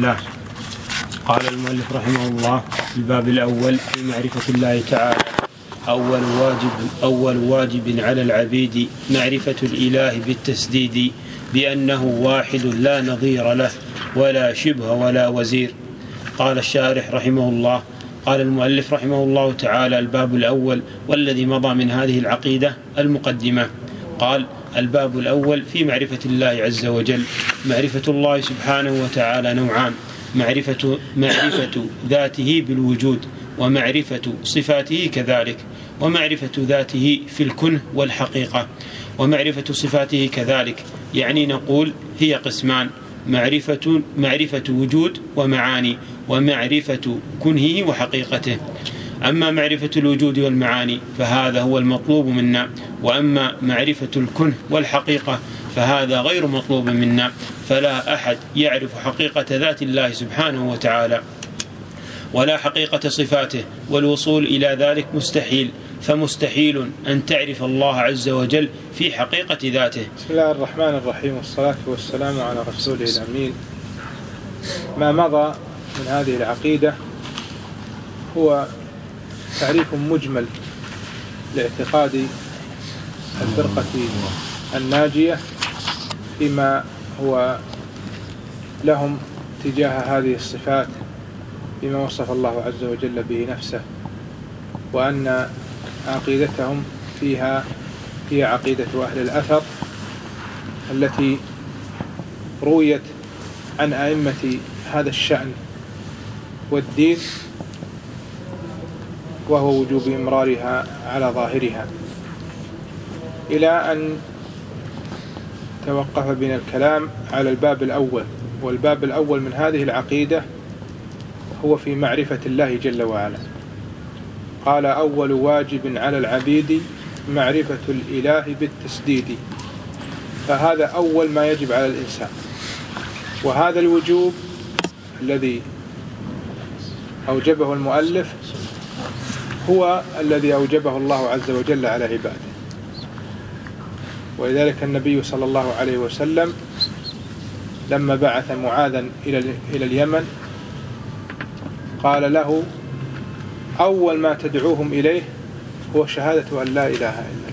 الله. قال المؤلف رحمه الله في الباب الأول في معرفة الله تعالى: أول واجب على العبيد معرفة الإله بالتسديد، بأنه واحد لا نظير له ولا شبه ولا وزير. قال الشارح رحمه الله: قال المؤلف رحمه الله تعالى: الباب الأول والذي مضى من هذه العقيدة المقدمة. قال: الباب الأول في معرفة الله عز وجل. معرفة الله سبحانه وتعالى نوعان: معرفة ذاته بالوجود، ومعرفة صفاته كذلك. ومعرفة ذاته في الكنه والحقيقة، ومعرفة صفاته كذلك. يعني نقول هي قسمان: معرفة وجود ومعاني، ومعرفة كنهه وحقيقته. أما معرفة الوجود والمعاني فهذا هو المطلوب منا، وأما معرفة الكنه والحقيقة فهذا غير مطلوب منا. فلا أحد يعرف حقيقة ذات الله سبحانه وتعالى ولا حقيقة صفاته، والوصول إلى ذلك مستحيل، فمستحيل أن تعرف الله عز وجل في حقيقة ذاته. بسم الله الرحمن الرحيم، والصلاة والسلام على رسوله الأمين. ما مضى من هذه العقيدة هو تعريف مجمل لاعتقاد الفرقة الناجية فيما هو لهم تجاه هذه الصفات، بما وصف الله عز وجل به نفسه، وأن عقيدتهم فيها هي عقيدة أهل الأثر التي رويت عن أئمة هذا الشأن والدين، وهو وجوب إمرارها على ظاهرها، إلى أن توقف بنا الكلام على الباب الأول. والباب الأول من هذه العقيدة هو في معرفة الله جل وعلا. قال: أول واجب على العبيد معرفة الإله بالتسديد. فهذا أول ما يجب على الإنسان، وهذا الوجوب الذي أوجبه المؤلف هو الذي أوجبه الله عز وجل على عباده. ولذلك النبي صلى الله عليه وسلم لما بعث معاذا إلى اليمن قال له: أول ما تدعوهم إليه هو شهادة أن لا إله إلا الله.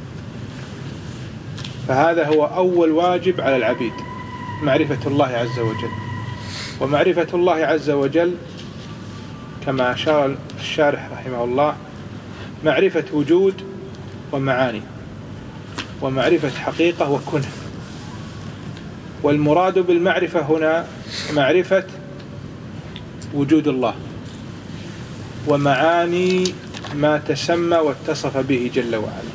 فهذا هو أول واجب على العبيد، معرفة الله عز وجل. ومعرفة الله عز وجل كما أشار الشارح رحمه الله معرفة وجود ومعاني، ومعرفة حقيقة وكنه. والمراد بالمعرفة هنا معرفة وجود الله ومعاني ما تسمى واتصف به جل وعلا،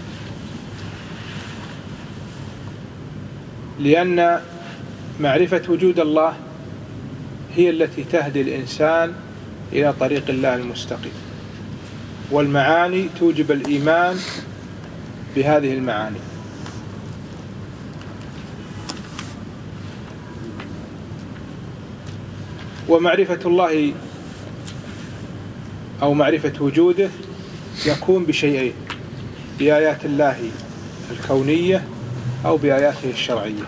لأن معرفة وجود الله هي التي تهدي الإنسان إلى طريق الله المستقيم، والمعاني توجب الإيمان بهذه المعاني. ومعرفة الله أو معرفة وجوده يكون بشيئين: بآيات الله الكونية أو بآياته الشرعية.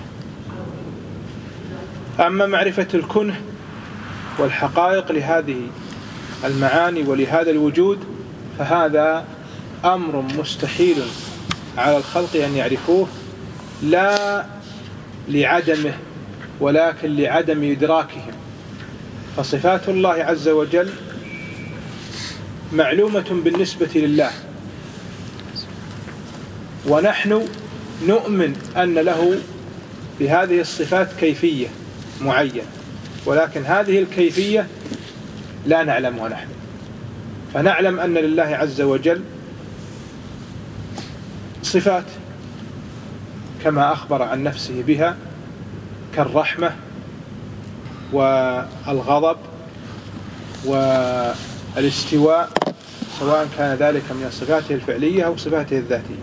أما معرفة الكنه والحقائق لهذه المعاني ولهذا الوجود فهذا أمر مستحيل على الخلق أن يعرفوه، لا لعدمه ولكن لعدم إدراكهم. فصفات الله عز وجل معلومة بالنسبة لله، ونحن نؤمن أن له بهذه الصفات كيفية معينة، ولكن هذه الكيفية لا نعلمها نحن. فنعلم أن لله عز وجل صفات كما أخبر عن نفسه بها، كالرحمة والغضب والاستواء، سواء كان ذلك من صفاته الفعلية أو صفاته الذاتية.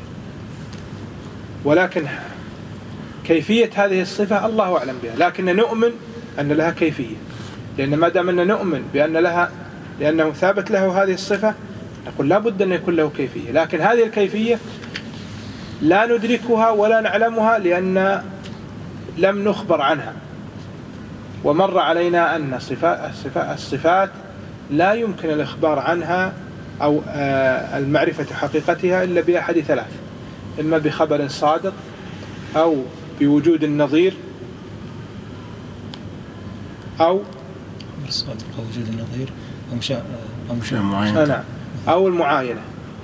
ولكن كيفية هذه الصفة الله أعلم بها، لكن نؤمن أن لها كيفية، لأن ما دام أننا نؤمن بأن لها، لأنه ثابت له هذه الصفة، نقول لا بد أن يكون له كيفية. لكن هذه الكيفية لا ندركها ولا نعلمها لأن لم نخبر عنها، ومر علينا أن الصفات لا يمكن الإخبار عنها أو المعرفة حقيقتها إلا بأحد ثلاث: إما بخبر صادق، أو بوجود النظير، أو الصادق أو وجود النظير، أو المعاينة.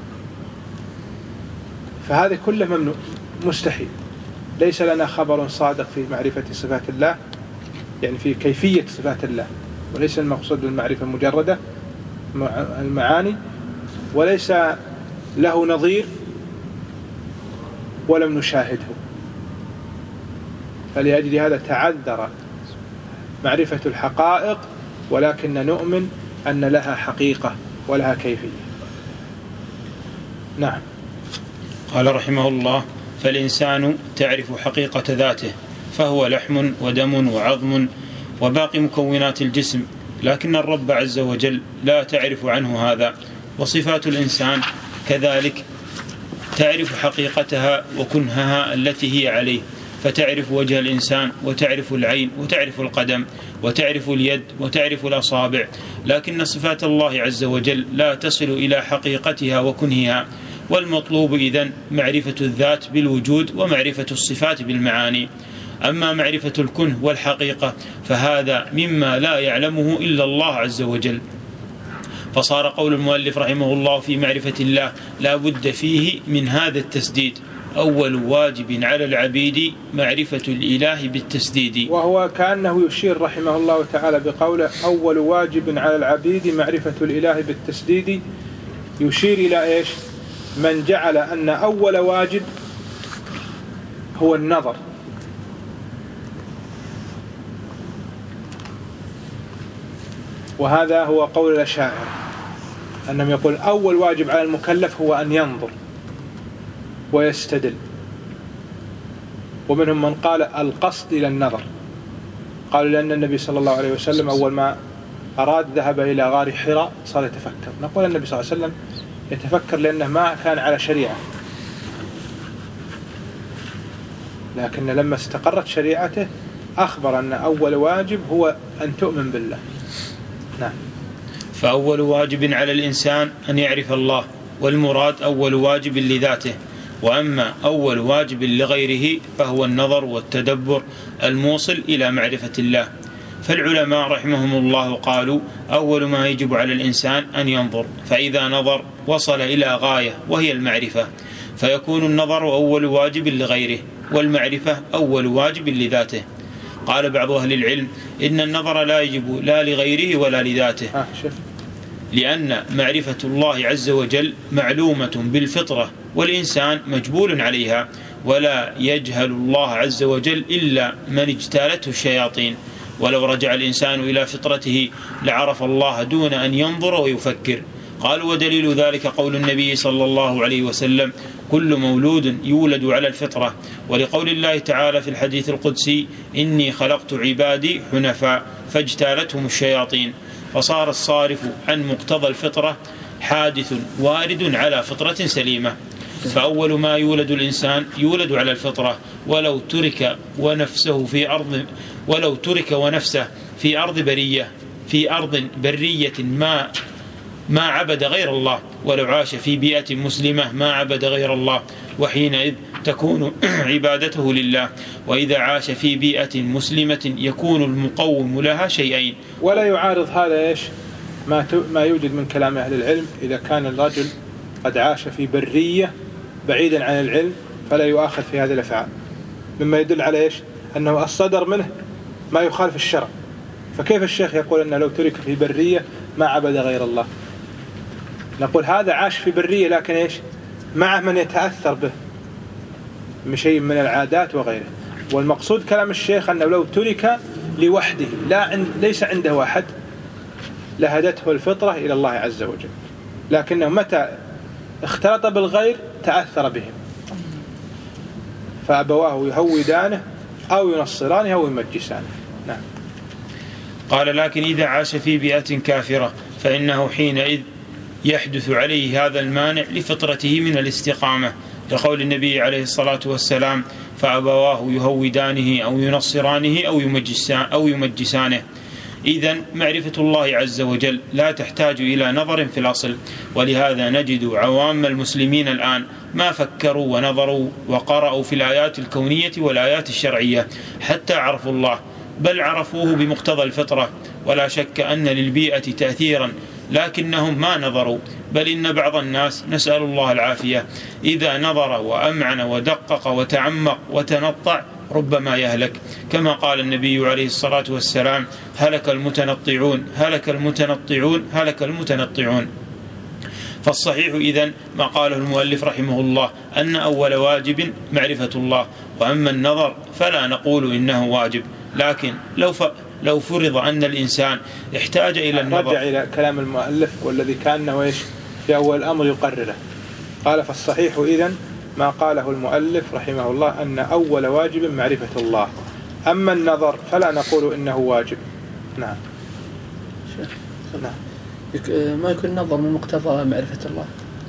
فهذا كله ممنوع، مستحيل. ليس لنا خبر صادق في معرفة صفات الله، يعني في كيفية صفات الله، وليس المقصود بالمعرفة مجردة المعاني، وليس له نظير ولم نشاهده. فلأجل هذا تعذر معرفة الحقائق، ولكن نؤمن أن لها حقيقة ولها كيفية. نعم. قال رحمه الله: فالإنسان تعرف حقيقة ذاته، فهو لحم ودم وعظم وباقي مكونات الجسم، لكن الرب عز وجل لا تعرف عنه هذا. وصفات الإنسان كذلك تعرف حقيقتها وكنهها التي هي عليه، فتعرف وجه الإنسان، وتعرف العين، وتعرف القدم، وتعرف اليد، وتعرف الأصابع، لكن صفات الله عز وجل لا تصل إلى حقيقتها وكنهها. والمطلوب إذن معرفة الذات بالوجود، ومعرفة الصفات بالمعاني. أما معرفة الكنه والحقيقة فهذا مما لا يعلمه إلا الله عز وجل. فصار قول المؤلف رحمه الله في معرفة الله لا بد فيه من هذا التسديد: أول واجب على العبيد معرفة الإله بالتسديد. وهو كأنه يشير رحمه الله تعالى بقوله أول واجب على العبيد معرفة الإله بالتسديد، يشير إلى إيش؟ من جعل أن أول واجب هو النظر، وهذا هو قول الأشاعرة، أنهم يقول أول واجب على المكلف هو أن ينظر ويستدل. ومنهم من قال القصد إلى النظر، قالوا لأن النبي صلى الله عليه وسلم أول ما أراد ذهب إلى غار حراء صار يتفكر. نقول النبي صلى الله عليه وسلم يتفكر لأنه ما كان على شريعة، لكن لما استقرت شريعته أخبر أن أول واجب هو أن تؤمن بالله. نعم. فأول واجب على الإنسان أن يعرف الله، والمراد أول واجب لذاته. وأما أول واجب لغيره فهو النظر والتدبر الموصل إلى معرفة الله. فالعلماء رحمهم الله قالوا أول ما يجب على الإنسان أن ينظر، فإذا نظر وصل إلى غاية وهي المعرفة، فيكون النظر أول واجب لغيره، والمعرفة أول واجب لذاته. قال بعض أهل العلم إن النظر لا يجب لا لغيره ولا لذاته، لأن معرفة الله عز وجل معلومة بالفطرة، والإنسان مجبول عليها، ولا يجهل الله عز وجل إلا من اجتالته الشياطين. ولو رجع الإنسان إلى فطرته لعرف الله دون أن ينظر ويفكر. قالوا ودليل ذلك قول النبي صلى الله عليه وسلم: كل مولود يولد على الفطرة. ولقول الله تعالى في الحديث القدسي: إني خلقت عبادي حنفاء فاجتالتهم الشياطين. فصار الصارف عن مقتضى الفطرة حادث وارد على فطرة سليمة. فأول ما يولد الإنسان يولد على الفطرة، ولو ترك ونفسه في أرض برية ما عبد غير الله، ولو عاش في بيئة مسلمة ما عبد غير الله، وحينئذ تكون عبادته لله. وإذا عاش في بيئة مسلمة يكون المقوم لها شيئين. ولا يعارض هذا إيش ما يوجد من كلام أهل العلم: إذا كان الرجل قد عاش في برية بعيدا عن العلم فلا يؤاخذ في هذه الأفعال، مما يدل على إيش؟ أنه الصدر منه ما يخالف الشرع. فكيف الشيخ يقول أنه لو ترك في برية ما عبد غير الله؟ نقول هذا عاش في برية، لكن إيش؟ معه من يتأثر به من شيء من العادات وغيره. والمقصود كلام الشيخ أنه لو ترك لوحده ليس عنده أحد لهدته الفطرة إلى الله عز وجل، لكنه متى اختلط بالغير تأثر بهم، فأبواه يهودانه أو ينصرانه أو يمجسانه. نعم. قال: لكن إذا عاش في بيئة كافرة فإنه حينئذ يحدث عليه هذا المانع لفطرته من الاستقامة، لقول النبي عليه الصلاة والسلام: فأبواه يهودانه أو ينصرانه أو يمجسانه. إذن معرفة الله عز وجل لا تحتاج إلى نظر في الأصل، ولهذا نجد عوام المسلمين الآن ما فكروا ونظروا وقرأوا في الآيات الكونية والآيات الشرعية حتى عرفوا الله، بل عرفوه بمقتضى الفطرة. ولا شك أن للبيئة تأثيرا، لكنهم ما نظروا، بل إن بعض الناس، نسأل الله العافية، إذا نظر وأمعن ودقق وتعمق وتنطع ربما يهلك، كما قال النبي عليه الصلاة والسلام: هلك المتنطعون هلك المتنطعون هلك المتنطعون. فالصحيح إذن ما قاله المؤلف رحمه الله، أن أول واجب معرفة الله، وأما النظر فلا نقول إنه واجب، لكن لو فرض أن الإنسان احتاج إلى النظر. رجع إلى كلام المؤلف والذي كان في أول الأمر يقرره، قال: فالصحيح إذن ما قاله المؤلف رحمه الله، أن أول واجب معرفة الله، أما النظر فلا نقول إنه واجب. نعم. ما يكون النظر من مقتضى معرفة الله؟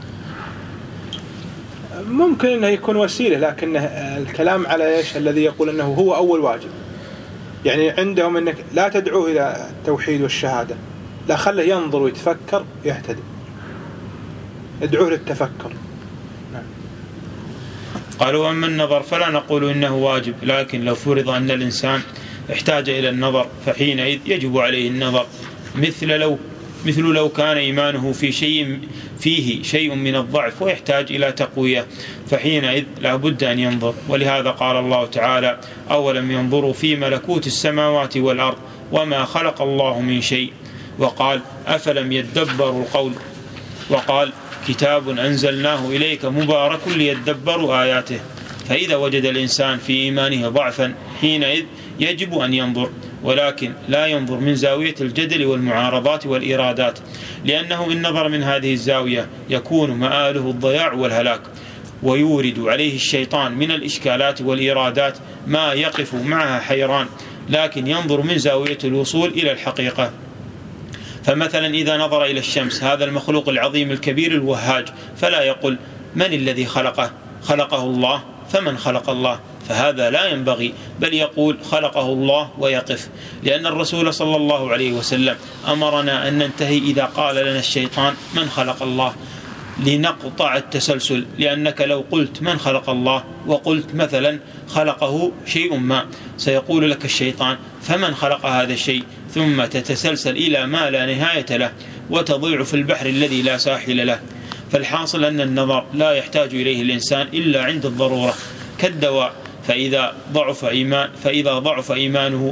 ممكن أنه يكون وسيلة، لكن الكلام على إيش الذي يقول أنه هو أول واجب. يعني عندهم أنك لا تدعوه إلى التوحيد والشهادة، لا، خله ينظر ويتفكر يهتدي، ادعوه للتفكر. قالوا: أما النظر فلا نقول إنه واجب، لكن لو فرض أن الإنسان احتاج إلى النظر فحينئذ يجب عليه النظر، مثل لو كان إيمانه فيه شيء من الضعف ويحتاج إلى تقوية، فحينئذ لا بد أن ينظر. ولهذا قال الله تعالى: أولم ينظروا في ملكوت السماوات والأرض وما خلق الله من شيء، وقال: أفلم يدبروا القول، وقال: كتاب أنزلناه إليك مبارك ليدبروا آياته. فإذا وجد الإنسان في إيمانه ضعفا حينئذ يجب أن ينظر، ولكن لا ينظر من زاوية الجدل والمعارضات والإرادات، لأنه إن نظر من هذه الزاوية يكون مآله الضياع والهلاك، ويورد عليه الشيطان من الإشكالات والإرادات ما يقف معها حيران، لكن ينظر من زاوية الوصول إلى الحقيقة. فمثلا إذا نظر إلى الشمس، هذا المخلوق العظيم الكبير الوهاج، فلا يقول: من الذي خلقه الله، فمن خلق الله، فهذا لا ينبغي، بل يقول: خلقه الله ويقف، لأن الرسول صلى الله عليه وسلم أمرنا أن ننتهي إذا قال لنا الشيطان: من خلق الله، لنقطع التسلسل، لأنك لو قلت من خلق الله وقلت مثلا خلقه شيء ما، سيقول لك الشيطان: فمن خلق هذا الشيء، ثم تتسلسل إلى ما لا نهاية له، وتضيع في البحر الذي لا ساحل له. فالحاصل أن النظر لا يحتاج إليه الإنسان إلا عند الضرورة، كالدواء، فإذا ضعف إيمانه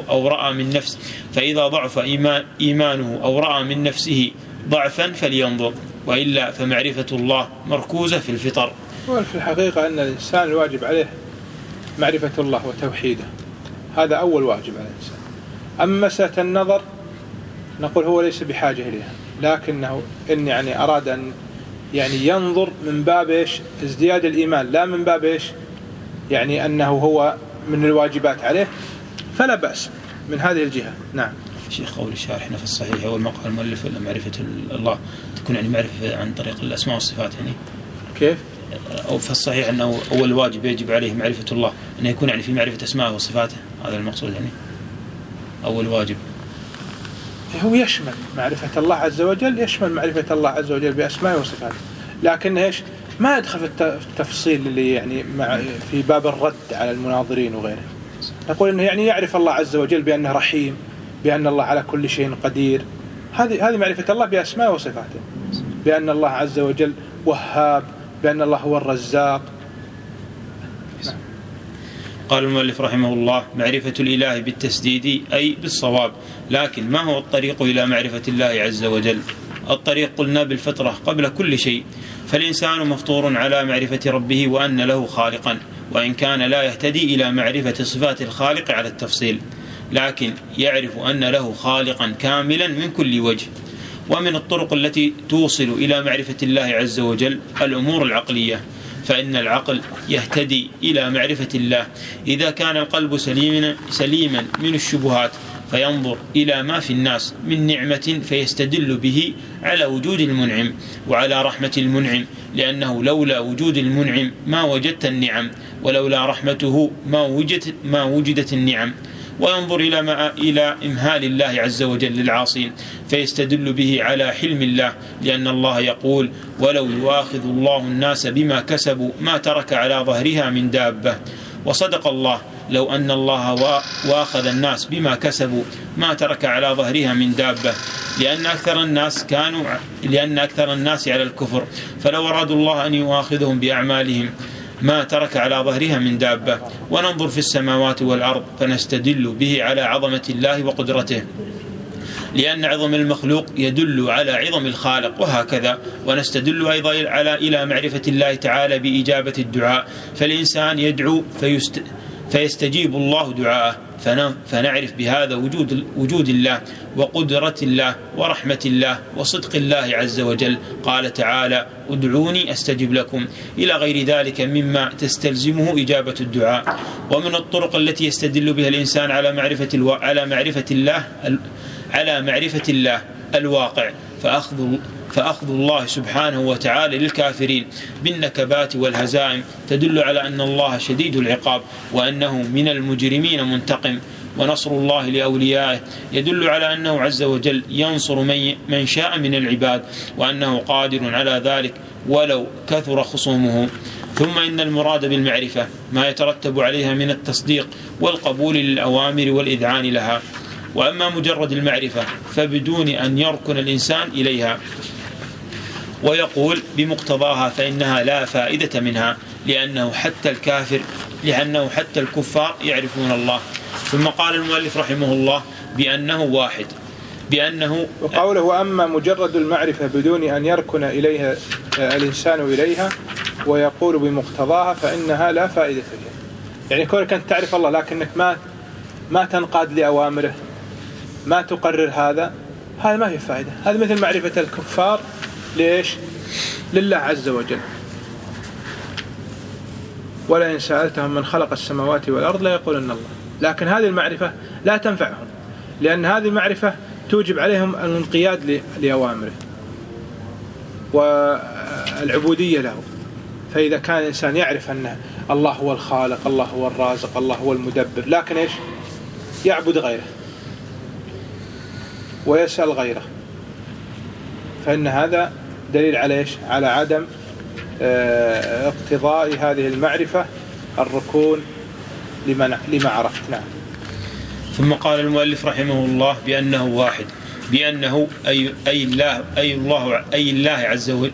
أو رأى من نفسه ضعفا فلينظر، وإلا فمعرفة الله مركوزة في الفطر. وفي الحقيقة أن الإنسان الواجب عليه معرفة الله وتوحيده، هذا أول واجب على الإنسان. أما مسألة النظر نقول هو ليس بحاجة إليها، لكنه إن يعني أراد أن يعني ينظر من باب ازدياد الإيمان، لا من باب يعني أنه هو من الواجبات عليه، فلا بأس من هذه الجهة. نعم. شيخ قول الشارح في الصحيح والمقال المؤلف ولا معرفة الله تكون يعني معرفة عن طريق الأسماء والصفات، يعني كيف؟ أو في الصحيح أنه أول واجب يجب عليه معرفة الله، أنه يكون يعني في معرفة أسماءه وصفاته، هذا المقصود، يعني أول واجب هو يشمل معرفة الله عز وجل، يشمل معرفة الله عز وجل بأسمائه وصفاته، لكن ما يدخل في التفصيل اللي يعني في باب الرد على المناظرين وغيره. نقول إنه يعني يعرف الله عز وجل بأنه رحيم، بأن الله على كل شيء قدير، هذه معرفة الله بأسمائه وصفاته، بأن الله عز وجل وهاب، بأن الله هو الرزاق. قال المؤلف رحمه الله: معرفة الإله بالتسديد أي بالصواب، لكن ما هو الطريق إلى معرفة الله عز وجل؟ الطريق قلنا بالفطرة قبل كل شيء، فالإنسان مفطور على معرفة ربه وأن له خالقا، وإن كان لا يهتدي إلى معرفة صفات الخالق على التفصيل، لكن يعرف أن له خالقا كاملا من كل وجه. ومن الطرق التي توصل إلى معرفة الله عز وجل الأمور العقلية، فإن العقل يهتدي إلى معرفة الله إذا كان القلب سليما من الشبهات، فينظر إلى ما في الناس من نعمة فيستدل به على وجود المنعم وعلى رحمة المنعم، لأنه لولا وجود المنعم ما وجدت النعم، ولولا رحمته ما وجدت النعم. وينظر إلى إمهال الله عز وجل للعاصين فيستدل به على حلم الله، لأن الله يقول: ولو يؤاخذ الله الناس بما كسبوا ما ترك علىظهرها من دابة. وصدق الله، لو أن الله واخذ الناس بما كسبوا ما ترك على ظهرها من دابة، لأن أكثر الناس على الكفر، فلو أرادوا الله أن يؤاخذهم بأعمالهم ما ترك على ظهرها من دابة. وننظر في السماوات والأرض فنستدل به على عظمة الله وقدرته، لأن عظم المخلوق يدل على عظم الخالق، وهكذا. ونستدل أيضا إلى معرفة الله تعالى بإجابة الدعاء، فالإنسان يدعو فيستجيب الله دعاءه، فنعرف بهذا وجود الله وقدرة الله ورحمة الله وصدق الله عز وجل. قال تعالى: ادعوني أستجب لكم، إلى غير ذلك مما تستلزمه إجابة الدعاء. ومن الطرق التي يستدل بها الإنسان على معرفة الله الواقع فأخذ الله سبحانه وتعالى للكافرين بالنكبات والهزائم تدل على أن الله شديد العقاب وأنه من المجرمين منتقم. ونصر الله لأوليائه يدل على أنه عز وجل ينصر من شاء من العباد، وأنه قادر على ذلك ولو كثر خصومه. ثم إن المراد بالمعرفة ما يترتب عليها من التصديق والقبول للأوامر والإذعان لها. وأما مجرد المعرفة فبدون أن يركن الإنسان إليها ويقول بمقتضاها فإنها لا فائدة منها، لأنه حتى الكفار يعرفون الله. ثم قال المؤلف رحمه الله بأنه واحد، وقوله: وأما مجرد المعرفة بدون أن يركن إليها الإنسان إليها ويقول بمقتضاها فإنها لا فائدة فيها. يعني كونك أنت تعرف الله لكنك ما تنقاد لأوامره، ما تقرر هذا ما في فائدة. هذا مثل معرفة الكفار ليش؟ لله عز وجل. ولئن سألتهم من خلق السماوات والأرض لا يقولن الله. لكن هذه المعرفة لا تنفعهم، لأن هذه المعرفة توجب عليهم الانقياد لأوامره والعبودية له. فإذا كان الإنسان يعرف أن الله هو الخالق، الله هو الرازق، الله هو المدبر، لكن إيش؟ يعبد غيره ويسأل غيره، فإن هذا دليل على إيش؟ على عدم اقتضاء هذه المعرفة الركون لما عرفت. نعم. ثم قال المؤلف رحمه الله بأنه واحد، بأنه أي الله عز وجل،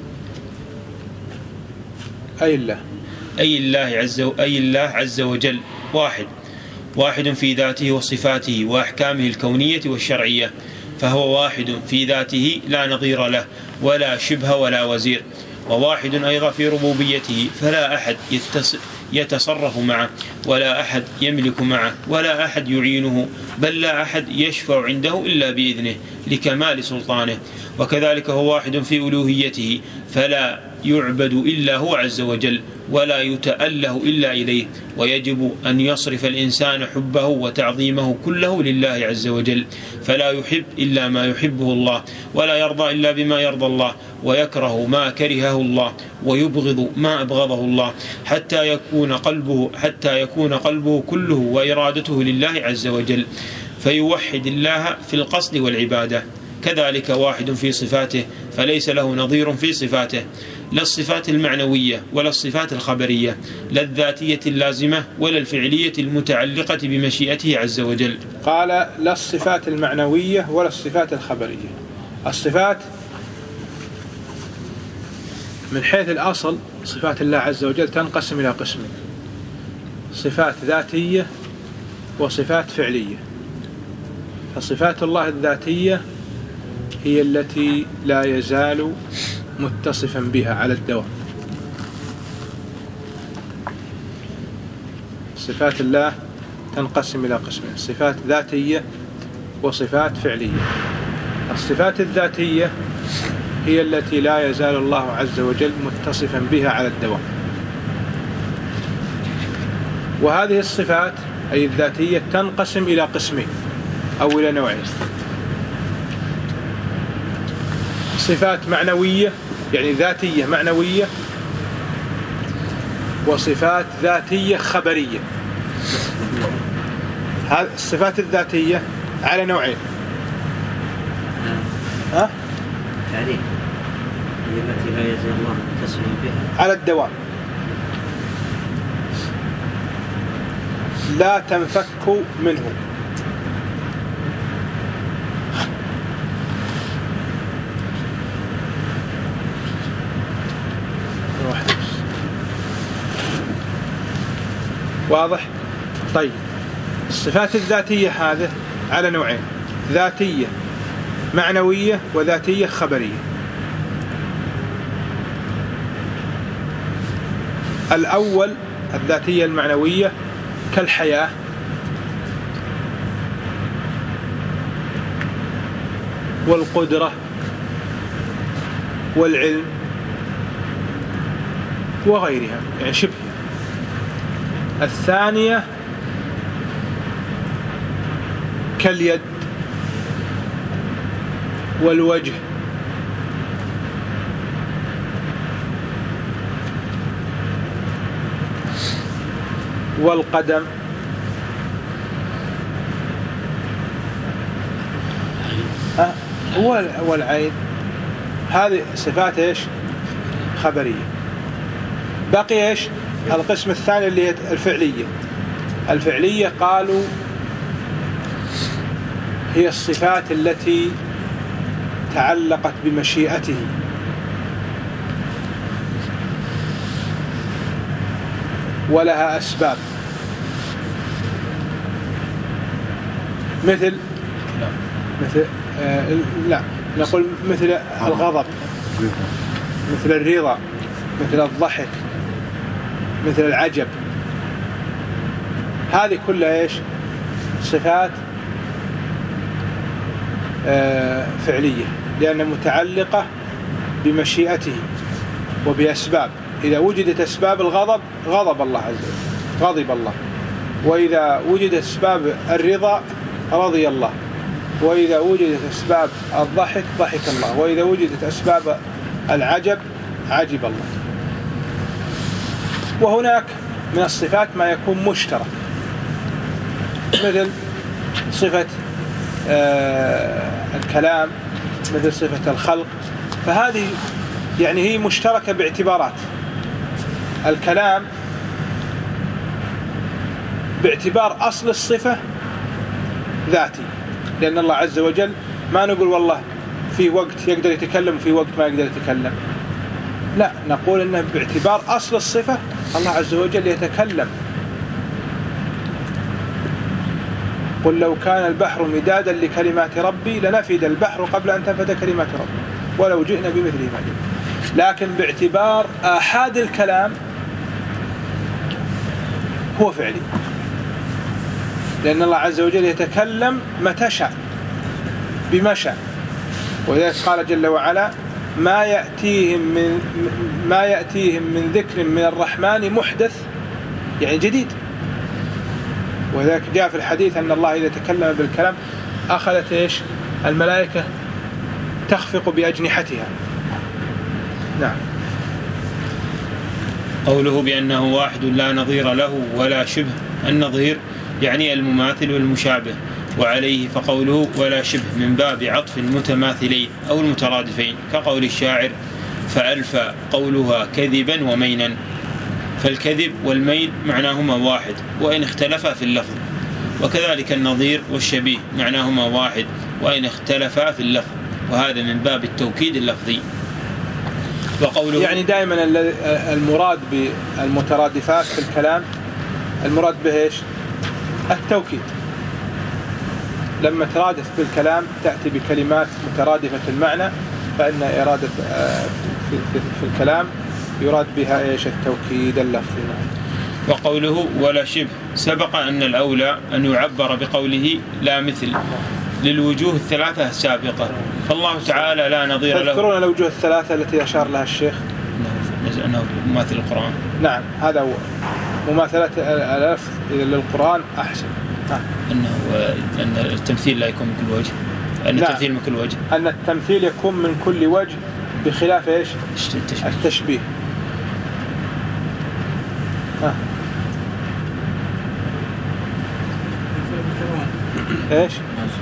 أي الله عز وجل واحد في ذاته وصفاته وأحكامه الكونية والشرعية، فهو واحد في ذاته لا نظير له ولا شبه ولا وزير. وواحد أيضا في ربوبيته، فلا أحد يتصرف معه، ولا أحد يملك معه، ولا أحد يعينه، بل لا أحد يشفع عنده إلا بإذنه لكمال سلطانه. وكذلك هو واحد في ألوهيته، فلا يعبد إلا هو عز وجل، ولا يتأله إلا إليه. ويجب أن يصرف الإنسان حبه وتعظيمه كله لله عز وجل، فلا يحب إلا ما يحبه الله، ولا يرضى إلا بما يرضى الله، ويكره ما كرهه الله، ويبغض ما أبغضه الله، حتى يكون قلبه كله وإرادته لله عز وجل، فيوحد الله في القصد والعبادة. كذلك واحد في صفاته، فليس له نظير في صفاته، لا الصفات المعنوية ولا الصفات الخبرية، لا الذاتية اللازمة ولا الفعلية المتعلقة بمشيئته عز وجل. قال لا الصفات المعنوية ولا الصفات الخبرية. الصفات من حيث الأصل صفات الله عز وجل تنقسم إلى قسمين: صفات ذاتية وصفات فعلية. فصفات الله الذاتية هي التي لا يزال متصفا بها على الدوام. صفات الله تنقسم إلى قسمين: صفات ذاتية وصفات فعلية. الصفات الذاتية هي التي لا يزال الله عز وجل متصفا بها على الدوام، وهذه الصفات أي الذاتية تنقسم إلى قسمين: أو إلى نوعين: صفات معنوية يعني ذاتية معنوية، وصفات ذاتية خبرية. هذه الصفات الذاتية على نوعين. تعريف هي التي لا يزال الله التسمية بها على الدوام، لا تنفك منه. واضح؟ طيب، الصفات الذاتية هذه على نوعين: ذاتية معنوية وذاتية خبرية. الأول الذاتية المعنوية كالحياة والقدرة والعلم وغيرها، يعني شبه. الثانية كاليد والوجه والقدم والعين. هذه صفات ايش؟ خبرية. بقي ايش؟ القسم الثاني اللي هي الفعلية. الفعلية قالوا هي الصفات التي تعلقت بمشيئته ولها أسباب، مثل لا نقول مثل الغضب، مثل الرضا، مثل الضحك، مثل العجب. هذه كلها ايش؟ صفات فعلية، لأنها متعلقة بمشيئته وبأسباب. إذا وجدت أسباب الغضب غضب الله عز وجل، غضب الله. وإذا وجدت أسباب الرضا رضي الله. وإذا وجدت أسباب الضحك ضحك الله. وإذا وجدت أسباب العجب عجب الله. وهناك من الصفات ما يكون مشترك، مثل صفة الكلام، مثل صفة الخلق. فهذه يعني هي مشتركة باعتبارات. الكلام باعتبار أصل الصفة ذاتي، لأن الله عز وجل ما نقول والله في وقت يقدر يتكلم وفي وقت ما يقدر يتكلم، لا، نقول إنه باعتبار أصل الصفة الله عز وجل يتكلم. قل لو كان البحر مدادا لكلمات ربي لنفد البحر قبل أن تنفد كلمات ربي ولو جئنا بمثله مددا. لكن باعتبار آحاد الكلام هو فعلي، لأن الله عز وجل يتكلم متى شاء بما شاء. ولذلك قال جل وعلا: ما يأتيهم من ذكر من الرحمن محدث، يعني جديد. وذلك جاء في الحديث أن الله إذا تكلم بالكلام أخذت إيش؟ الملائكة تخفق بأجنحتها. نعم. قوله بأنه واحد لا نظير له ولا شبه. النظير يعني المماثل والمشابه، وعليه فقوله ولا شبه من باب عطف المتماثلين أو المترادفين، كقول الشاعر: فألف قولها كذبا ومينا. فالكذب والميل معناهما واحد وإن اختلفا في اللفظ، وكذلك النظير والشبيه معناهما واحد وإن اختلفا في اللفظ، وهذا من باب التوكيد اللفظي. وقوله يعني دائما المراد بالمترادفات في الكلام المراد به إيش؟ التوكيد. لما ترادف بالكلام تأتي بكلمات مترادفة المعنى، فإن إرادة في الكلام يراد بها إيش؟ التوكيد اللفظي. وقوله ولا شبه سبق أن الأولى أن يعبر بقوله لا مثل للوجوه الثلاثة السابقة، فالله تعالى لا نظير له. تذكرون الوجوه الثلاثة التي أشار لها الشيخ؟ أنه مماثل القرآن. نعم، هذا هو مماثلة اللفظ للقرآن أحسن. أن التمثيل لا يكون من كل وجه، أن التمثيل من كل وجه، أن التمثيل يكون من كل وجه بخلاف إيش؟ التشبيه. إيش؟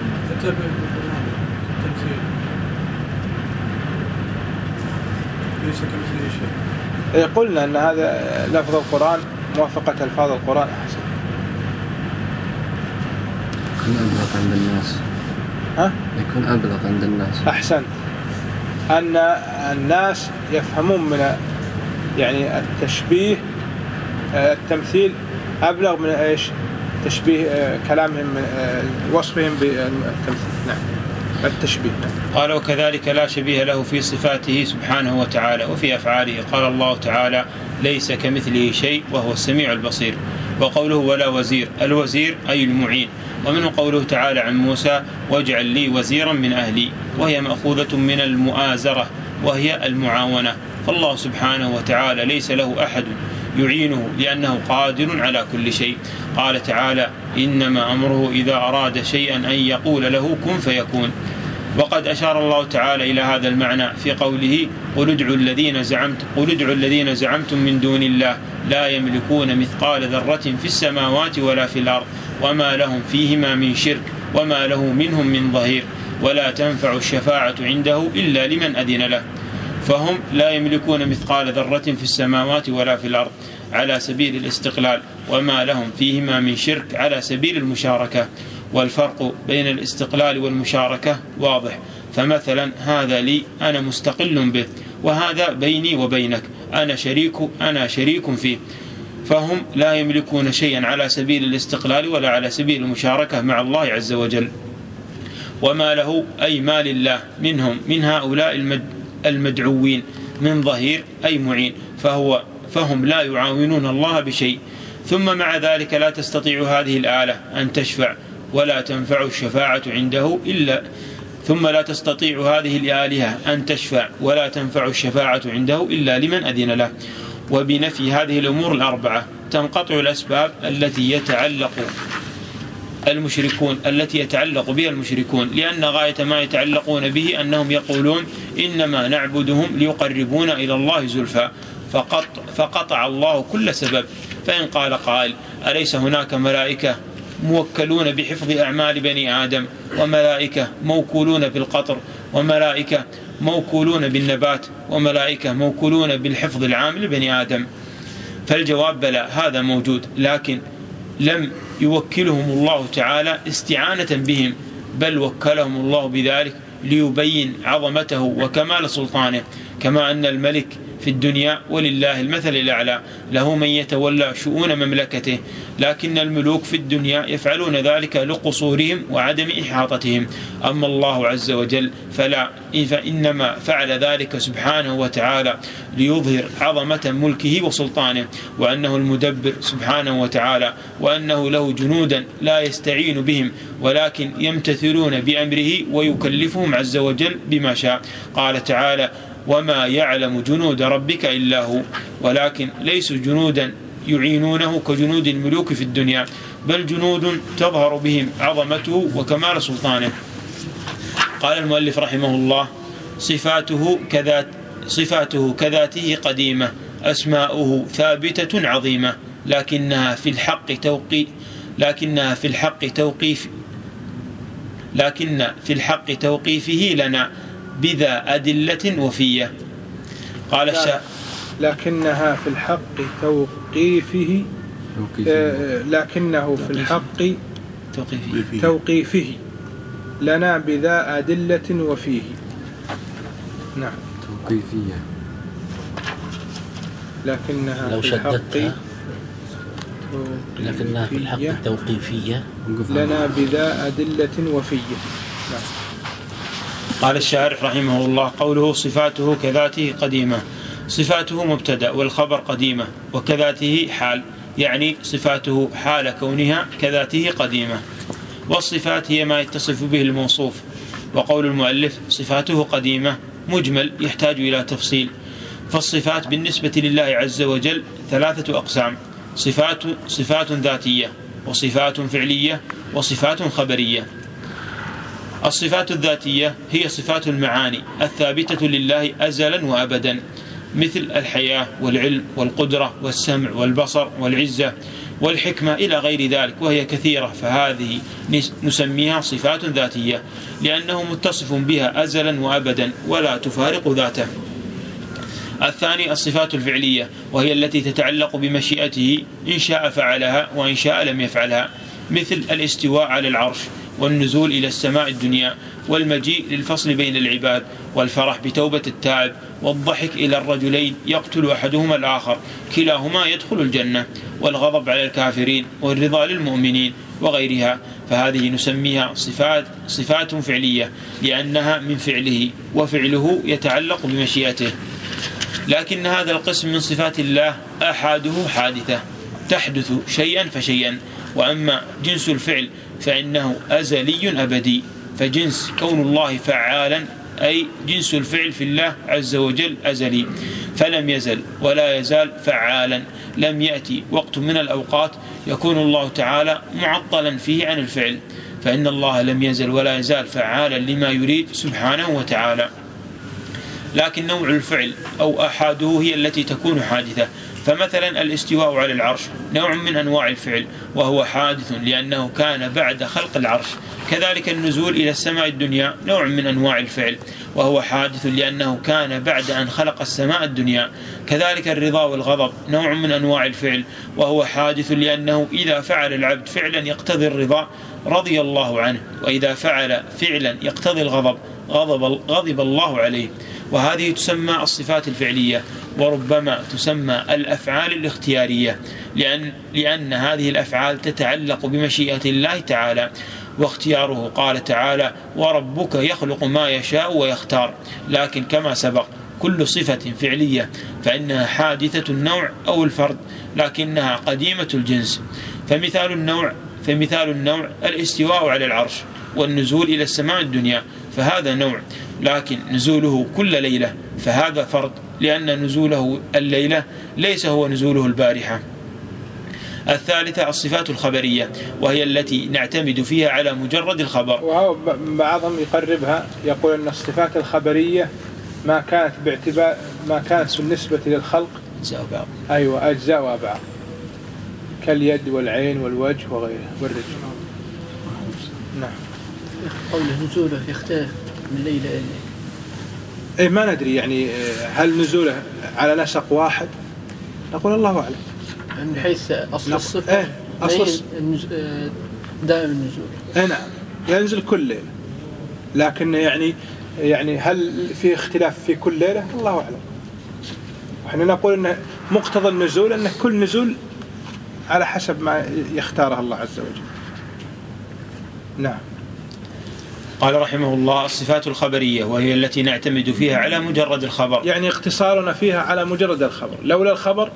قلنا أن هذا لفظ القرآن موافقة ألفاظ القرآن أحسن. يكون أبلغ عند الناس. يكون أبلغ عند الناس. أحسن. أن الناس يفهمون من يعني التشبيه التمثيل أبلغ من إيش؟ تشبيه كلامهم وصفهم بالتمثيل. نعم. التشبيه. قال وكذلك لا شبيه له في صفاته سبحانه وتعالى وفي أفعاله. قال الله تعالى ليس كمثله شيء وهو السميع البصير. وقوله ولا وزير، الوزير أي المعين. ومنه قوله تعالى عن موسى واجعل لي وزيرا من أهلي، وهي مأخوذة من المؤازرة وهي المعاونة. فالله سبحانه وتعالى ليس له أحد يعينه لأنه قادر على كل شيء. قال تعالى إنما أمره إذا أراد شيئا أن يقول له كن فيكون. وقد أشار الله تعالى إلى هذا المعنى في قوله قل ادعوا الذين زعمتم من دون الله لا يملكون مثقال ذرة في السماوات ولا في الأرض وما لهم فيهما من شرك وما له منهم من ظهير ولا تنفع الشفاعة عنده إلا لمن أذن له. فهم لا يملكون مثقال ذرة في السماوات ولا في الأرض على سبيل الاستقلال، وما لهم فيهما من شرك على سبيل المشاركة. والفرق بين الاستقلال والمشاركة واضح. فمثلا هذا لي أنا مستقل به، وهذا بيني وبينك أنا شريك فيه. فهم لا يملكون شيئا على سبيل الاستقلال ولا على سبيل المشاركة مع الله عز وجل. وما له أي ما لله منهم من هؤلاء المدعوين من ظهير أي معين، فهم لا يعاونون الله بشيء. ثم مع ذلك لا تستطيع هذه الآلة أن تشفع ولا تنفع الشفاعة عنده إلا لمن أذن له. وبنفي هذه الأمور الأربعة تنقطع الأسباب التي يتعلق بها المشركون، لأن غاية ما يتعلقون به أنهم يقولون إنما نعبدهم ليقربونا إلى الله زلفى، فقطع الله كل سبب. فإن قال قائل أليس هناك ملائكة موكلون بحفظ أعمال بني آدم، وملائكة موكولون بالقطر، وملائكة موكولون بالنبات، وملائكة موكولون بالحفظ العام لبني آدم؟ فالجواب بلى، هذا موجود، لكن لم يوكلهم الله تعالى استعانة بهم، بل وكلهم الله بذلك ليبين عظمته وكمال سلطانه. كما أن الملك في الدنيا ولله المثل الأعلى له من يتولى شؤون مملكته، لكن الملوك في الدنيا يفعلون ذلك لقصورهم وعدم إحاطتهم. أما الله عز وجل فإنما فعل ذلك سبحانه وتعالى ليظهر عظمة ملكه وسلطانه، وأنه المدبر سبحانه وتعالى، وأنه له جنودا لا يستعين بهم ولكن يمتثلون بأمره ويكلفهم عز وجل بما شاء. قال تعالى وما يعلم جنود ربك إلا هو، ولكن ليسوا جنودا يعينونه كجنود الملوك في الدنيا، بل جنود تظهر بهم عظمته وكمال سلطانه. قال المؤلف رحمه الله صفاته كذاته قديمة، أسماؤه ثابتة عظيمة، لكنها في الحق توقيفه لنا بذا أدلة وفية. قال لكنها في الحق توقيفه لنا بذا أدلة وفيه. نعم توقيفية، لكنها لو في الحق توقيفية لنا بذا أدلة وفيه. نعم. قال الشارح رحمه الله قوله صفاته كذاته قديمة، صفاته مبتدأ والخبر قديمة، وكذاته حال، يعني صفاته حال كونها كذاته قديمة. والصفات هي ما يتصف به الموصوف. وقول المؤلف صفاته قديمة مجمل يحتاج إلى تفصيل. فالصفات بالنسبة لله عز وجل ثلاثة أقسام: صفات ذاتية، وصفات فعلية، وصفات خبرية. الصفات الذاتية هي صفات المعاني الثابتة لله أزلا وأبدا، مثل الحياة والعلم والقدرة والسمع والبصر والعزة والحكمة إلى غير ذلك، وهي كثيرة، فهذه نسميها صفات ذاتية لأنه متصف بها أزلا وأبدا ولا تفارق ذاته. الثاني الصفات الفعلية، وهي التي تتعلق بمشيئته، إن شاء فعلها وإن شاء لم يفعلها، مثل الاستواء على العرش والنزول إلى السماء الدنيا والمجيء للفصل بين العباد والفرح بتوبة التائب والضحك إلى الرجلين يقتل أحدهما الآخر كلاهما يدخل الجنة والغضب على الكافرين والرضا للمؤمنين وغيرها، فهذه نسميها صفات فعلية لأنها من فعله وفعله يتعلق بمشيئته. لكن هذا القسم من صفات الله أحاده حادثة تحدث شيئا فشيئا، وأما جنس الفعل فإنه أزلي أبدي، فجنس كون الله فعالا أي جنس الفعل في الله عز وجل أزلي، فلم يزل ولا يزال فعالا، لم يأتي وقت من الأوقات يكون الله تعالى معطلا فيه عن الفعل، فإن الله لم يزل ولا يزال فعالا لما يريد سبحانه وتعالى. لكن نوع الفعل أو أحاده هي التي تكون حادثة، فمثلا الاستواء على العرش نوع من أنواع الفعل وهو حادث لأنه كان بعد خلق العرش، كذلك النزول إلى السماء الدنيا نوع من أنواع الفعل وهو حادث لأنه كان بعد أن خلق السماء الدنيا، كذلك الرضا والغضب نوع من أنواع الفعل وهو حادث لأنه إذا فعل العبد فعلا يقتضي الرضا رضي الله عنه، وإذا فعل فعلا يقتضي الغضب غضب الله عليه. وهذه تسمى الصفات الفعلية، وربما تسمى الأفعال الاختيارية لأن هذه الأفعال تتعلق بمشيئة الله تعالى واختياره. قال تعالى: وربك يخلق ما يشاء ويختار. لكن كما سبق كل صفة فعلية فإنها حادثة النوع أو الفرد لكنها قديمة الجنس. فمثال النوع الاستواء على العرش والنزول إلى السماء الدنيا، فهذا نوع، لكن نزوله كل ليلة فهذا فرد، لأن نزوله الليلة ليس هو نزوله البارحة. الثالثة الصفات الخبرية، وهي التي نعتمد فيها على مجرد الخبر. وهو بعضهم يقربها يقول أن الصفات الخبرية ما كانت بالنسبة للخلق أجزاء بعض. أيوة، أجزاء وأبعاد، كاليد والعين والوجه وغيره والرجل. نعم. قوله نزوله يختلف من ليلة إلى ليلة. إيه ما ندري يعني هل نزوله على نسق واحد؟ نقول الله أعلم. من حيث أصل الصفة أصل دائم النزول. نعم ينزل كل ليلة، لكن يعني هل في اختلاف في كل ليلة؟ الله أعلم. وإحنا نقول إن مقتضى النزول أن كل نزول على حسب ما يختاره الله عز وجل. نعم. قال رحمه الله: الصفات الخبرية، وهي التي نعتمد فيها على مجرد الخبر، يعني اقتصارنا فيها على مجرد الخبر، لولا الخبر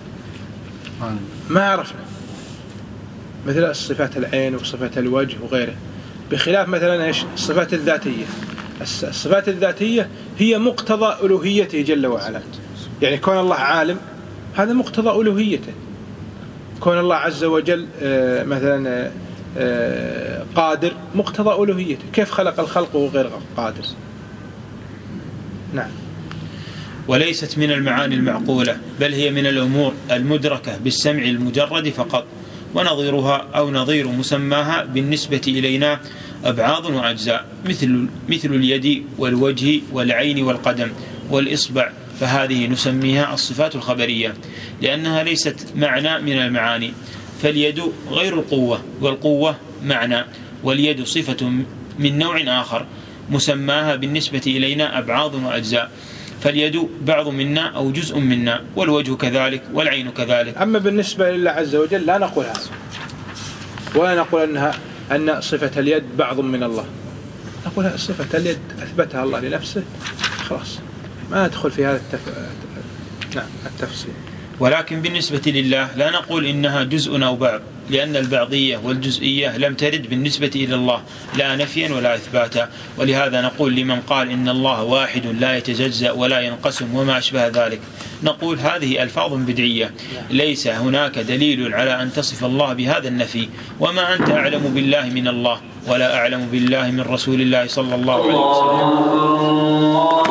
ما عرفنا، مثل الصفات العين وصفات الوجه وغيره، بخلاف مثلا الصفات الذاتية. الصفات الذاتية هي مقتضى ألوهيته جل وعلا، يعني كون الله عالم هذا مقتضى ألوهيته، كون الله عز وجل مثلا قادر مقتضى ألوهيته، كيف خلق الخلق وهو غير قادر. نعم. وليست من المعاني المعقولة، بل هي من الأمور المدركة بالسمع المجرد فقط، ونظيرها أو نظير مسماها بالنسبة إلينا أبعاض وأجزاء، مثل اليد والوجه والعين والقدم والإصبع، فهذه نسميها الصفات الخبرية لأنها ليست معنى من المعاني. فاليد غير القوة، والقوة معنى، واليد صفة من نوع آخر مسماها بالنسبة إلينا أبعاض وأجزاء، فاليد بعض منا أو جزء منا، والوجه كذلك والعين كذلك. أما بالنسبة لله عز وجل لا نقول هذا، ولا نقول أن صفة اليد بعض من الله، نقول صفة اليد أثبتها الله لنفسه خلاص، ما ندخل في هذا التفصيل. ولكن بالنسبة لله لا نقول إنها جزء أو بعض، لأن البعضية والجزئية لم ترد بالنسبة إلى الله لا نفيا ولا إثباتا. ولهذا نقول لمن قال إن الله واحد لا يتجزأ ولا ينقسم وما أشبه ذلك، نقول هذه ألفاظ بدعية، ليس هناك دليل على أن تصف الله بهذا النفي. وما أنت أعلم بالله من الله ولا أعلم بالله من رسول الله صلى الله عليه وسلم.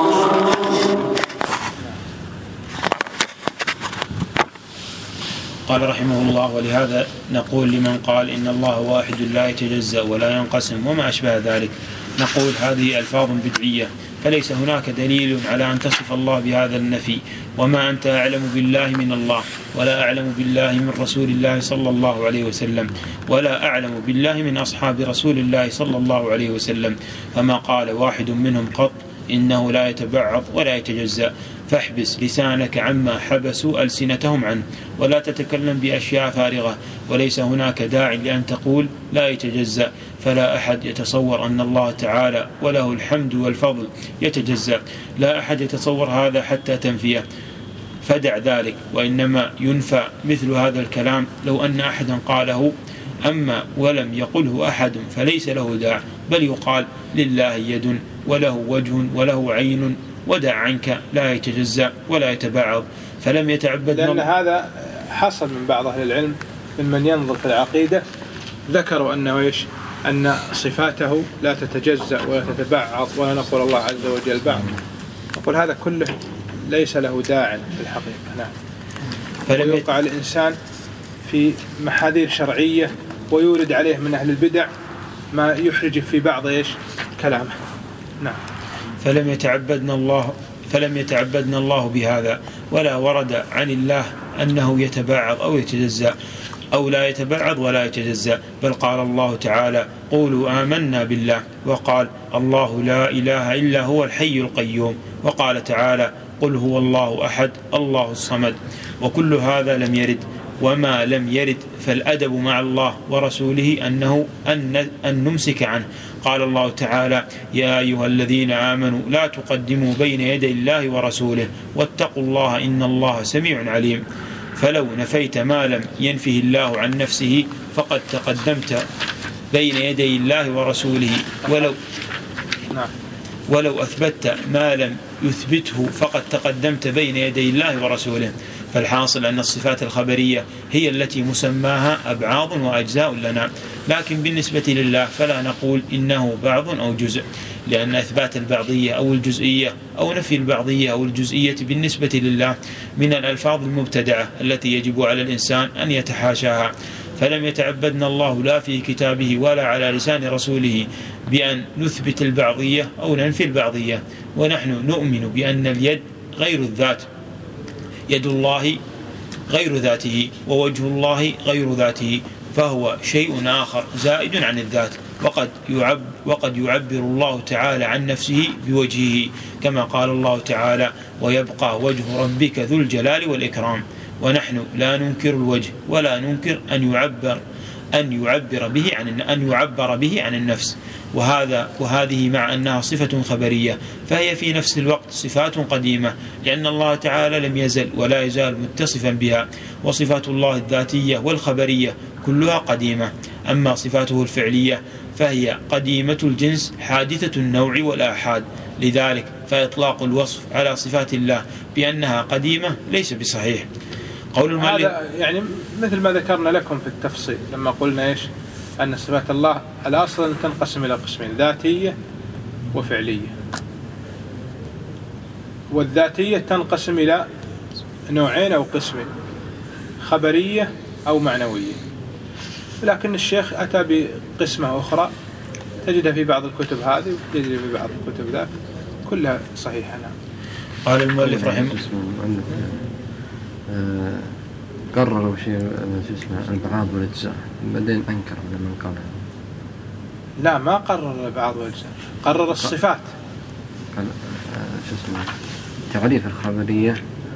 قال رحمه الله: ولهذا نقول لمن قال إن الله واحد لا يتجزأ ولا ينقسم وما أشبه ذلك، نقول هذه ألفاظ بدعية، فليس هناك دليل على أن تصف الله بهذا النفي. وما أنت أعلم بالله من الله ولا أعلم بالله من رسول الله صلى الله عليه وسلم ولا أعلم بالله من أصحاب رسول الله صلى الله عليه وسلم، فما قال واحد منهم قط إنه لا يتبعض ولا يتجزأ، فاحبس لسانك عما حبسوا ألسنتهم عنه، ولا تتكلم بأشياء فارغة. وليس هناك داعي لأن تقول لا يتجزأ، فلا أحد يتصور أن الله تعالى وله الحمد والفضل يتجزأ، لا أحد يتصور هذا حتى تنفيه، فدع ذلك. وإنما ينفى مثل هذا الكلام لو أن أحدا قاله، أما ولم يقله أحد فليس له داع، بل يقال لله يد وله وجه وله عين ودع عنك لا يتجزأ ولا يتبعض. فلم يتعبد، لأن هذا حصل من بعض أهل العلم ممن ينظر في العقيدة، ذكروا أنه أن صفاته لا تتجزأ ولا تتبعض ولا نقول الله عز وجل بعض. نقول هذا كله ليس له داع في الحقيقة. نعم. فلم يقع الإنسان في محاذير شرعية ويورد عليه من أهل البدع ما يحرج في بعض كلامه. نعم. فلم يتعبدنا الله بهذا، ولا ورد عن الله أنه يتباعض أو يتجزأ أو لا يتبعض ولا يتجزأ، بل قال الله تعالى: قولوا آمنا بالله، وقال الله لا إله إلا هو الحي القيوم، وقال تعالى: قل هو الله أحد الله الصمد. وكل هذا لم يرد. وما لم يرد فالأدب مع الله ورسوله أن نمسك عنه. قال الله تعالى: يا أيها الذين آمنوا لا تقدموا بين يدي الله ورسوله واتقوا الله إن الله سميع عليم. فلو نفيت ما لم ينفه الله عن نفسه فقد تقدمت بين يدي الله ورسوله، ولو أثبت ما لم يثبته فقد تقدمت بين يدي الله ورسوله. فالحاصل أن الصفات الخبرية هي التي مسماها أبعاض وأجزاء لنا، لكن بالنسبة لله فلا نقول إنه بعض أو جزء، لأن إثبات البعضية أو الجزئية أو نفي البعضية أو الجزئية بالنسبة لله من الألفاظ المبتدعة التي يجب على الإنسان أن يتحاشاها. فلم يتعبدنا الله لا في كتابه ولا على لسان رسوله بأن نثبت البعضية أو ننفي البعضية. ونحن نؤمن بأن اليد غير الذات، يد الله غير ذاته، ووجه الله غير ذاته، فهو شيء آخر زائد عن الذات. وقد يعبر الله تعالى عن نفسه بوجهه، كما قال الله تعالى: ويبقى وجه ربك ذو الجلال والإكرام. ونحن لا ننكر الوجه ولا ننكر أن يعبر به عن النفس، وهذه مع أنها صفة خبرية، فهي في نفس الوقت صفات قديمة، لأن الله تعالى لم يزل ولا يزال متصفا بها. وصفات الله الذاتية والخبرية كلها قديمة. أما صفاته الفعلية فهي قديمة الجنس حادثة النوع والآحاد. لذلك فإطلاق الوصف على صفات الله بأنها قديمة ليس بصحيح. قول المؤلف هذا يعني مثل ما ذكرنا لكم في التفصيل لما قلنا أن صفات الله الأصل تنقسم إلى قسمين: ذاتية وفعلية. والذاتية تنقسم إلى نوعين أو قسمين: خبرية أو معنوية. لكن الشيخ أتى بقسمة أخرى تجدها في بعض الكتب هذه وتجدها في بعض الكتب ذاك، كلها صحيحة. قال المؤلف رحمه قرروا شيء البعاض والأجزاء، بعدين أنكر لما قال لا، ما قرر البعاض والأجزاء، قرر الصفات. قال تعريف الخبرية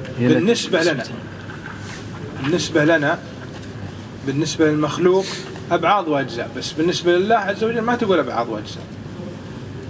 بالنسبة لنا بالنسبة للمخلوق أبعاض وأجزاء، بس بالنسبة لله عز وجل ما تقول أبعاض وأجزاء.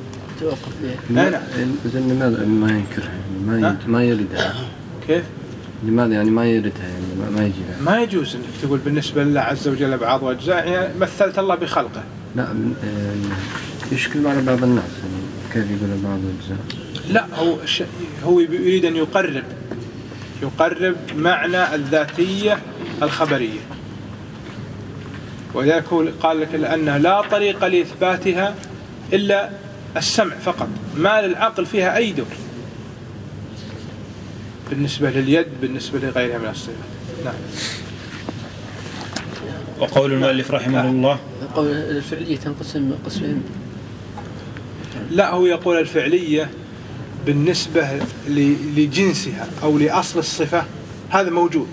لا ما ينكر ما يريدها. كيف؟ لماذا يعني ما يردها يعني ما يجي لها؟ ما يجوز انك تقول بالنسبه لله عز وجل ابعاض واجزاء، يعني مثلت الله بخلقه. لا يشكل على بعض الناس يعني كيف يقول ابعاض واجزاء؟ لا هو يريد ان يقرب معنى الذاتيه الخبريه، ولذلك قال لك لأنه لا طريق لإثباتها إلا السمع فقط، ما للعقل فيها أي دور بالنسبة لليد بالنسبة لغيرها من الصفات. نعم. وقول المؤلف رحمه الله قول الفعلية تنقسم قسمين. لا هو يقول الفعلية بالنسبة لجنسها أو لأصل الصفة هذا موجود،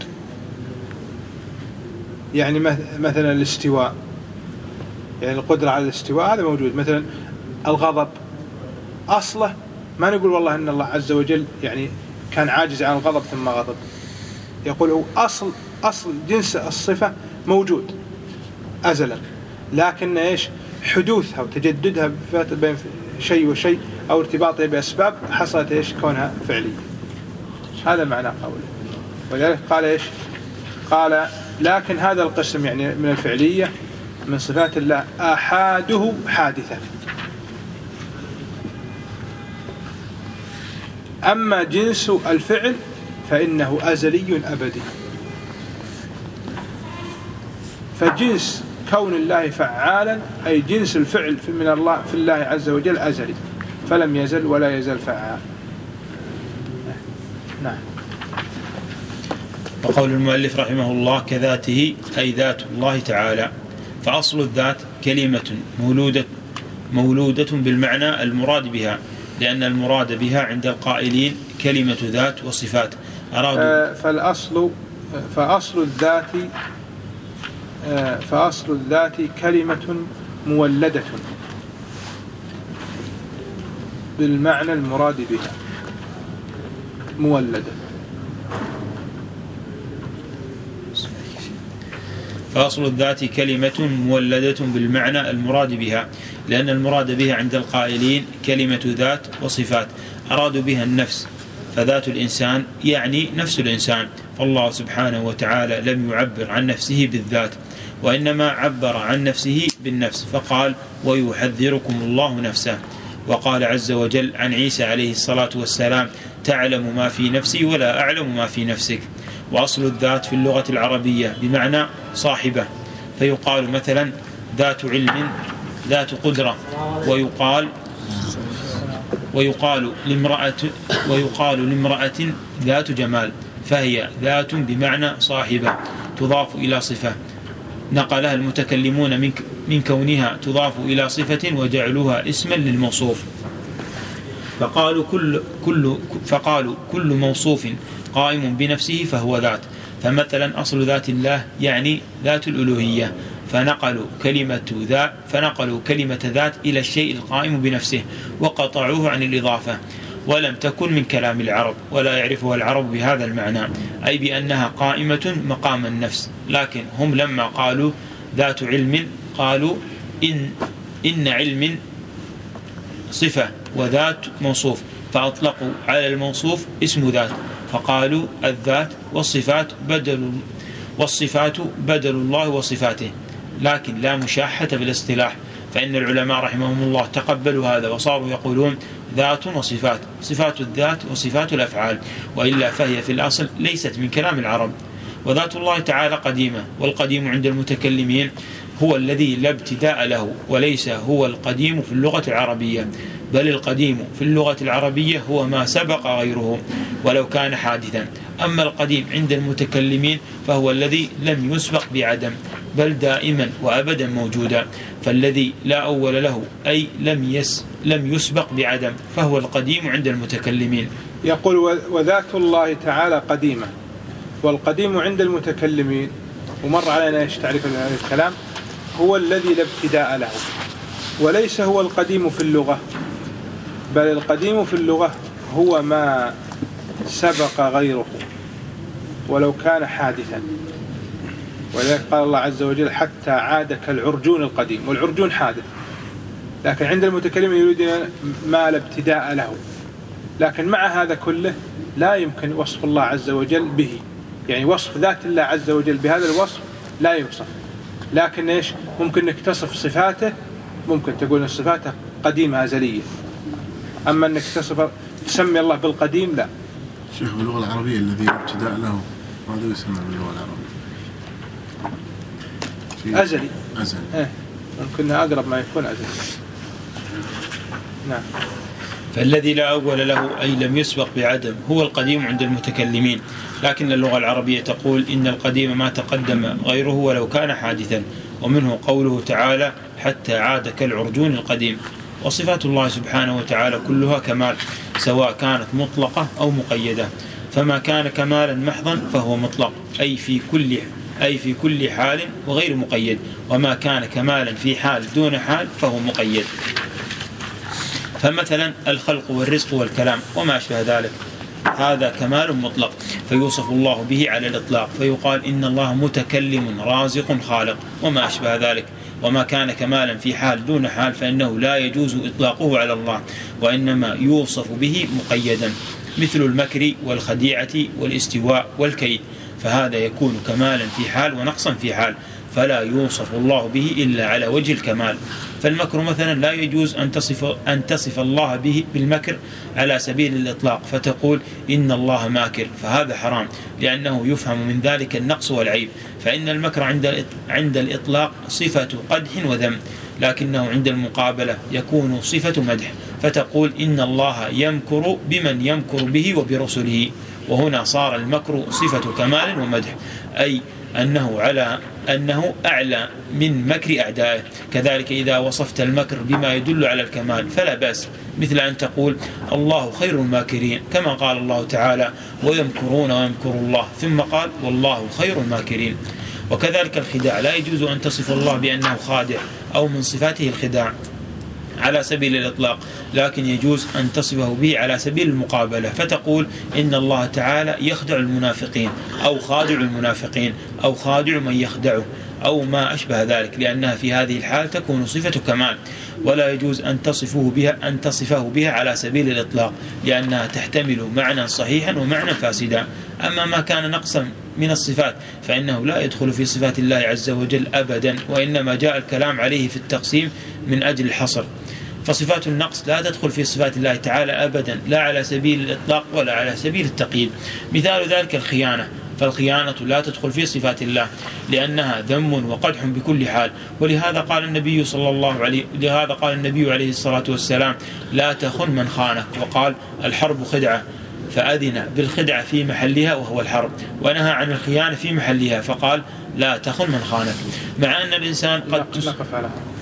يعني مثلا الاستواء، يعني القدرة على الاستواء هذا موجود. مثلا الغضب أصله ما نقول والله إن الله عز وجل يعني كان عاجز عن الغضب ثم غضب، يقول هو أصل جنس الصفة موجود أزلا، لكن إيش حدوثها وتجددها بين شيء وشيء أو ارتباطها بأسباب حصلت إيش كونها فعلية. هذا معنى قوله. ولذلك قال إيش؟ قال لكن هذا القسم يعني من الفعلية من صفات الله آحاده حادثة، أما جنس الفعل فإنه أزلي أبدي. فجنس كون الله فعالا أي جنس الفعل من الله في الله عز وجل أزلي، فلم يزل ولا يزال فعال. نعم. وقول المؤلف رحمه الله كذاته أي ذات الله تعالى. فأصل الذات كلمة مولودة بالمعنى المراد بها، لأن المراد بها عند القائلين كلمة ذات وصفات أرادوا فأصل الذات كلمة مولدة بالمعنى المراد بها. مولدة. فأصل الذات كلمة مولدة بالمعنى المراد بها، لأن المراد بها عند القائلين كلمة ذات وصفات أرادوا بها النفس، فذات الإنسان يعني نفس الإنسان، فالله سبحانه وتعالى لم يعبر عن نفسه بالذات، وإنما عبر عن نفسه بالنفس، فقال ويحذركم الله نفسه. وقال عز وجل عن عيسى عليه الصلاة والسلام تعلم ما في نفسي ولا أعلم ما في نفسك. وأصل الذات في اللغة العربية بمعنى صاحبة، فيقال مثلا ذات علم ذات قدرة، ويقال لامرأة ذات جمال، فهي ذات بمعنى صاحبة تضاف إلى صفة، نقلها المتكلمون من كونها تضاف إلى صفة وجعلوها اسما للموصوف. فقالوا كل موصوف قائم بنفسه فهو ذات. فمثلا أصل ذات الله يعني ذات الألوهية، فنقلوا كلمة ذات إلى الشيء القائم بنفسه وقطعوه عن الإضافة، ولم تكن من كلام العرب، ولا يعرفها العرب بهذا المعنى، أي بأنها قائمة مقام النفس. لكن هم لما قالوا ذات علم قالوا إن علم صفة وذات موصوف، فأطلقوا على الموصوف اسم ذات، فقالوا الذات والصفات بدل الله وصفاته، لكن لا مشاحة بالاصطلاح، فإن العلماء رحمهم الله تقبلوا هذا وصاروا يقولون ذات وصفات، صفات الذات وصفات الأفعال، وإلا فهي في الأصل ليست من كلام العرب. وذات الله تعالى قديمة، والقديم عند المتكلمين هو الذي لا ابتداء له، وليس هو القديم في اللغة العربية، بل القديم في اللغة العربية هو ما سبق غيره ولو كان حادثا. أما القديم عند المتكلمين فهو الذي لم يسبق بعدم، بل دائما وأبدا موجودا، فالذي لا أول له أي لم يسبق بعدم فهو القديم عند المتكلمين. يقول وذات الله تعالى قديمة، والقديم عند المتكلمين، ومر علينا ايش تعريف هذا الكلام، هو الذي لا ابتداء له، وليس هو القديم في اللغة، بل القديم في اللغة هو ما سبق غيره ولو كان حادثا. ولذلك قال الله عز وجل حتى عاد كالعرجون القديم، والعرجون حادث، لكن عند المتكلم يريدون ما لا ابتداء له. لكن مع هذا كله لا يمكن وصف الله عز وجل به، يعني وصف ذات الله عز وجل بهذا الوصف لا يوصف، لكن إيش ممكن أنك تصف صفاته، ممكن تقول أن صفاته قديمة أزلية، أما أنك تسمي الله بالقديم لا. شيخ باللغة العربية الذي ابتداء له ماذا يسمى باللغة العربية؟ أزلي. أزلي. ممكن أقرب ما يكون أزلي. نعم. فالذي لا أول له أي لم يسبق بعدم هو القديم عند المتكلمين، لكن اللغة العربية تقول إن القديم ما تقدم غيره ولو كان حادثا، ومنه قوله تعالى حتى عاد كالعرجون القديم. وصفات الله سبحانه وتعالى كلها كمال، سواء كانت مطلقة أو مقيدة، فما كان كمالا محضا فهو مطلق أي في كل حال وغير مقيد، وما كان كمالا في حال دون حال فهو مقيد. فمثلا الخلق والرزق والكلام وما أشبه ذلك هذا كمال مطلق فيوصف الله به على الإطلاق، فيقال إن الله متكلم رازق خالق وما أشبه ذلك. وما كان كمالا في حال دون حال فإنه لا يجوز إطلاقه على الله، وإنما يوصف به مقيدا، مثل المكر والخديعة والاستواء والكيد، فهذا يكون كمالا في حال ونقصا في حال، فلا يوصف الله به إلا على وجه الكمال. فالمكر مثلا لا يجوز أن تصف الله به بالمكر على سبيل الإطلاق، فتقول إن الله ماكر، فهذا حرام، لأنه يفهم من ذلك النقص والعيب. فإن المكر عند الإطلاق صفة قدح وذم، لكنه عند المقابلة يكون صفة مدح، فتقول إن الله يمكر بمن يمكر به وبرسله، وهنا صار المكر صفة كمال ومدح، أي أنه أعلى من مكر أعدائه. كذلك إذا وصفت المكر بما يدل على الكمال فلا بأس، مثل أن تقول الله خير الماكرين، كما قال الله تعالى ويمكرون ويمكر الله، ثم قال والله خير الماكرين. وكذلك الخداع لا يجوز أن تصف الله بأنه خادع أو من صفاته الخداع على سبيل الإطلاق، لكن يجوز أن تصفه به على سبيل المقابلة، فتقول إن الله تعالى يخدع المنافقين أو خادع المنافقين أو خادع من يخدعه أو ما أشبه ذلك، لأنها في هذه الحال تكون صفة كمال، ولا يجوز أن تصفه بها على سبيل الإطلاق، لأنها تحتمل معنى صحيحا ومعنى فاسدا. أما ما كان نقصا من الصفات فإنه لا يدخل في صفات الله عز وجل أبدا، وإنما جاء الكلام عليه في التقسيم من أجل الحصر. فصفات النقص لا تدخل في صفات الله تعالى أبدا، لا على سبيل الإطلاق ولا على سبيل التقييد. مثال ذلك الخيانة، فالخيانة لا تدخل في صفات الله لأنها ذم وقدح بكل حال، ولهذا قال النبي عليه الصلاة والسلام لا تخن من خانك، وقال الحرب خدعة، فأذن بالخدعة في محلها وهو الحرب، ونهى عن الخيانة في محلها فقال لا تخن من خانك. مع أن الإنسان قد نقف على